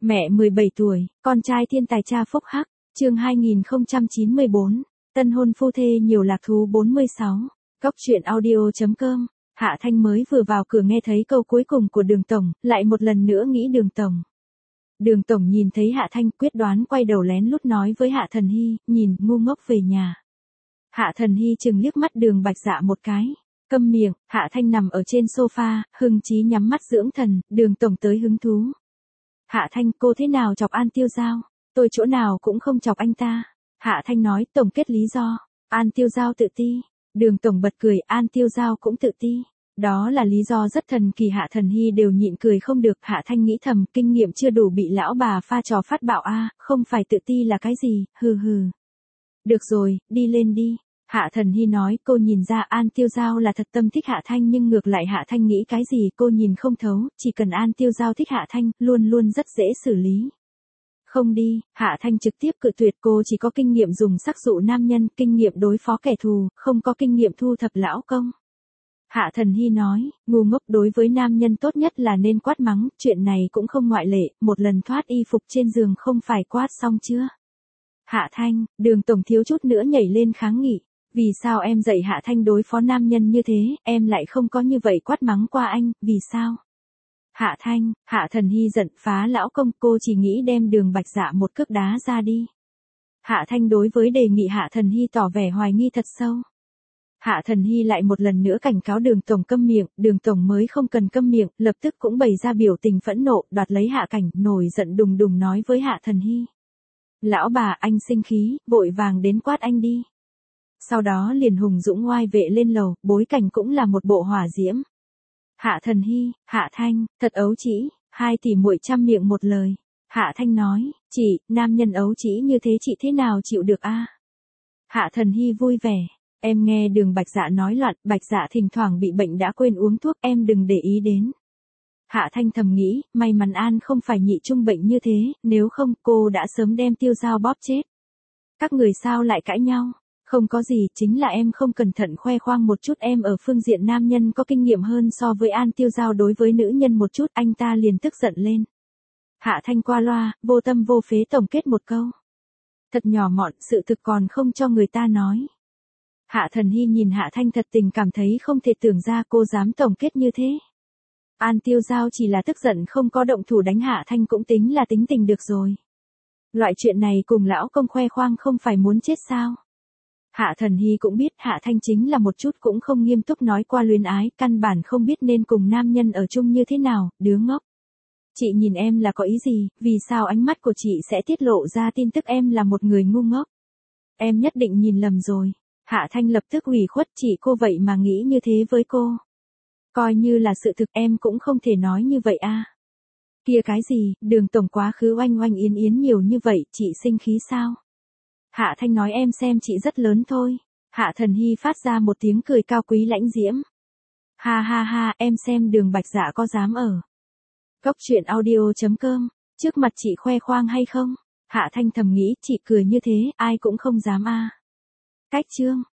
Mẹ 17 tuổi, con trai thiên tài cha phúc hắc, chương 2094, tân hôn phu thê nhiều lạc thú 46, Cốc truyện audio.com. Hạ Thanh mới vừa vào cửa nghe thấy câu cuối cùng của Đường Tổng, lại một lần nữa nghĩ Đường Tổng. Đường Tổng nhìn thấy Hạ Thanh quyết đoán quay đầu lén lút nói với Hạ Thần Hy, nhìn, ngu ngốc về nhà. Hạ Thần Hy chừng liếc mắt Đường Bạch Dạ một cái. Câm miệng, Hạ Thanh nằm ở trên sofa, hưng trí nhắm mắt dưỡng thần, Đường Tổng tới hứng thú. Hạ Thanh, cô thế nào chọc An Tiêu Giao? Tôi chỗ nào cũng không chọc anh ta. Hạ Thanh nói, tổng kết lý do. An Tiêu Giao tự ti. Đường Tổng bật cười, An Tiêu Giao cũng tự ti. Đó là lý do rất thần kỳ. Hạ Thần Hy đều nhịn cười không được. Hạ Thanh nghĩ thầm, kinh nghiệm chưa đủ bị lão bà pha trò phát bạo a, không phải tự ti là cái gì, hừ hừ. Được rồi, đi lên đi. Hạ Thần Hy nói, cô nhìn ra An Tiêu Giao là thật tâm thích Hạ Thanh, nhưng ngược lại Hạ Thanh nghĩ cái gì cô nhìn không thấu, chỉ cần An Tiêu Giao thích Hạ Thanh, luôn luôn rất dễ xử lý. Không đi, Hạ Thanh trực tiếp cự tuyệt, cô chỉ có kinh nghiệm dùng sắc dụ nam nhân, kinh nghiệm đối phó kẻ thù, không có kinh nghiệm thu thập lão công. Hạ Thần Hy nói, ngu ngốc, đối với nam nhân tốt nhất là nên quát mắng, chuyện này cũng không ngoại lệ, một lần thoát y phục trên giường không phải quát xong chưa? Hạ Thanh, Đường Tổng thiếu chút nữa nhảy lên kháng nghị. Vì sao em dạy Hạ Thanh đối phó nam nhân như thế, em lại không có như vậy quát mắng qua anh, vì sao? Hạ Thanh, Hạ Thần Hy giận, phá lão công, cô chỉ nghĩ đem Đường Bạch Dạ một cước đá ra đi. Hạ Thanh đối với đề nghị Hạ Thần Hy tỏ vẻ hoài nghi thật sâu. Hạ Thần Hy lại một lần nữa cảnh cáo Đường Tổng câm miệng, Đường Tổng mới không cần câm miệng, lập tức cũng bày ra biểu tình phẫn nộ, đoạt lấy Hạ Cảnh, nổi giận đùng đùng nói với Hạ Thần Hy. Lão bà, anh sinh khí, vội vàng đến quát anh đi. Sau đó liền hùng dũng oai vệ lên lầu, bối cảnh cũng là một bộ hỏa diễm. Hạ Thần Hy, Hạ Thanh, thật ấu trĩ, hai tỷ muội trăm miệng một lời. Hạ Thanh nói, chị, nam nhân ấu trĩ như thế chị thế nào chịu được a? Hạ Thần Hy vui vẻ, em nghe Đường Bạch Dạ nói loạn, Bạch Dạ thỉnh thoảng bị bệnh đã quên uống thuốc, em đừng để ý đến. Hạ Thanh thầm nghĩ, may mắn An không phải nhị trung bệnh như thế, nếu không cô đã sớm đem Tiêu Giao bóp chết. Các người sao lại cãi nhau? Không có gì, chính là em không cẩn thận khoe khoang một chút, em ở phương diện nam nhân có kinh nghiệm hơn so với An Tiêu Giao, đối với nữ nhân một chút, anh ta liền tức giận lên. Hạ Thanh qua loa, vô tâm vô phế tổng kết một câu. Thật nhỏ mọn, sự thực còn không cho người ta nói. Hạ Thần Hy nhìn Hạ Thanh thật tình cảm thấy không thể tưởng ra cô dám tổng kết như thế. An Tiêu Giao chỉ là tức giận không có động thủ đánh Hạ Thanh cũng tính là tính tình được rồi. Loại chuyện này cùng lão công khoe khoang không phải muốn chết sao? Hạ Thần Hy cũng biết Hạ Thanh chính là một chút cũng không nghiêm túc nói qua luyến ái, căn bản không biết nên cùng nam nhân ở chung như thế nào, đứa ngốc. Chị nhìn em là có ý gì, vì sao ánh mắt của chị sẽ tiết lộ ra tin tức em là một người ngu ngốc? Em nhất định nhìn lầm rồi. Hạ Thanh lập tức ủy khuất, chị cô vậy mà nghĩ như thế với cô. Coi như là sự thực em cũng không thể nói như vậy a. Kia cái gì, Đường Tổng quá khứ oanh oanh yến yến nhiều như vậy, chị sinh khí sao? Hạ Thanh nói em xem chị rất lớn thôi. Hạ Thần Hy phát ra một tiếng cười cao quý lãnh diễm. Ha ha ha, em xem Đường Bạch Dạ có dám ở Cốc truyện audio.com, trước mặt chị khoe khoang hay không? Hạ Thanh thầm nghĩ, chị cười như thế, ai cũng không dám a. Cách chương.